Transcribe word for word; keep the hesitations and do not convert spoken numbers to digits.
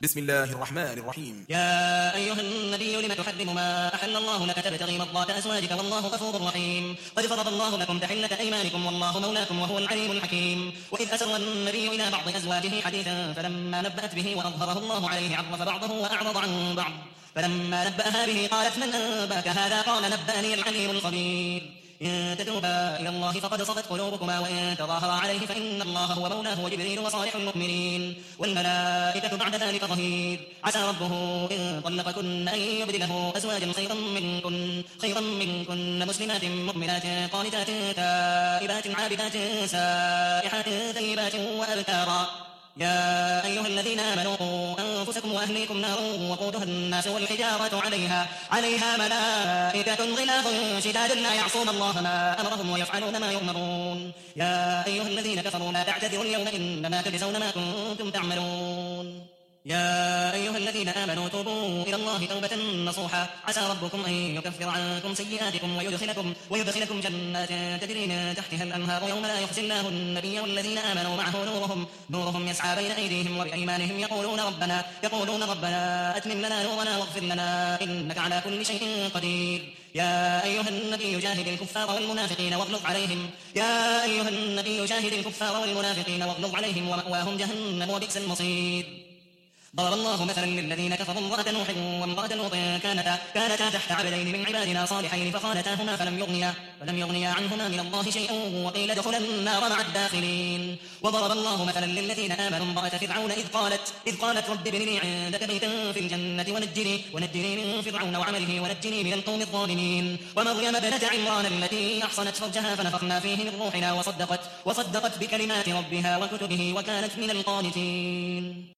بسم الله الرحمن الرحيم. يا أيها النبي لم تحرم ما أحل الله لك تبتغي مرضات أزواجك والله غفور رحيم. قد فرض الله لكم تحلة أيمانكم والله مولاكم وهو العليم الحكيم. وإذ أسر النبي إلى بعض أزواجه حديثا فلما نبأت به وأظهره الله عليه عرف بعضه وأعرض عن بعض فلما نبأها به قالت من أنباك هذا قال نبأني العليم الخبير. إن تتوبا إلى الله فقد صغت قلوبكما وإن تظاهرا عليه فإن الله هو مولاه وجبريل وصالح المؤمنين والملائكة بعد ذلك ظهير. عسى ربه إن طلقكن أن يبدله أزواجا خيرا منكن خيرا منكن مسلمات مؤمنات قانتات تائبات عابدات سائحات ثيبات وأبكارا. يا أيها الذين آمنوا قوا أنفسكم وأهليكم نارا وقودها الناس والحجارة عليها عليها ملائكة غلاظ شداد لا يعصون الله ما أمرهم ويفعلون ما يؤمرون. يا أيها الذين كفروا لا تعتذروا اليوم إنما تجزون ما كنتم تعملون. يا أيها الذين آمنوا توبوا إلى الله توبة نصوحا عسى ربكم أن يكفر عنكم سيئاتكم ويدخلكم, ويدخلكم جنات تجري من تحتها الأنهار يوم لا يخزي الله النبي والذين آمنوا معه نورهم, نورهم يسعى بين أيديهم وبأيمانهم يقولون ربنا, يقولون ربنا أتمم لنا نورنا واغفر لنا إنك على كل شيء قدير. يا أيها النبي جاهد الكفار والمنافقين واغلظ عليهم يا أيها النبي جاهد الكفار والمنافقين واغلظ عليهم ومأواهم جهنم وبئس المصير. ضرب الله مثلا للذين كفروا امرأة نوح وامرأة لوط كانتا, كانتا تحت عبدين من عبادنا صالحين فخانتاهما فلم يغنيا, فلم يغنيا عنهما من الله شيئا وقيل ادخلا النار مع الداخلين. وضرب الله مثلا للذين آمنوا امرأة فرعون إذ قالت, إذ قالت رب ابن لي عندك بيتا في الجنة ونجني, ونجني من فرعون وعمله ونجني من القوم الظالمين. ومريم ابنة عمران التي أحصنت فرجها فنفخنا فيه من روحنا وصدقت, وصدقت بكلمات ربها وكتبه وكانت من القانتين.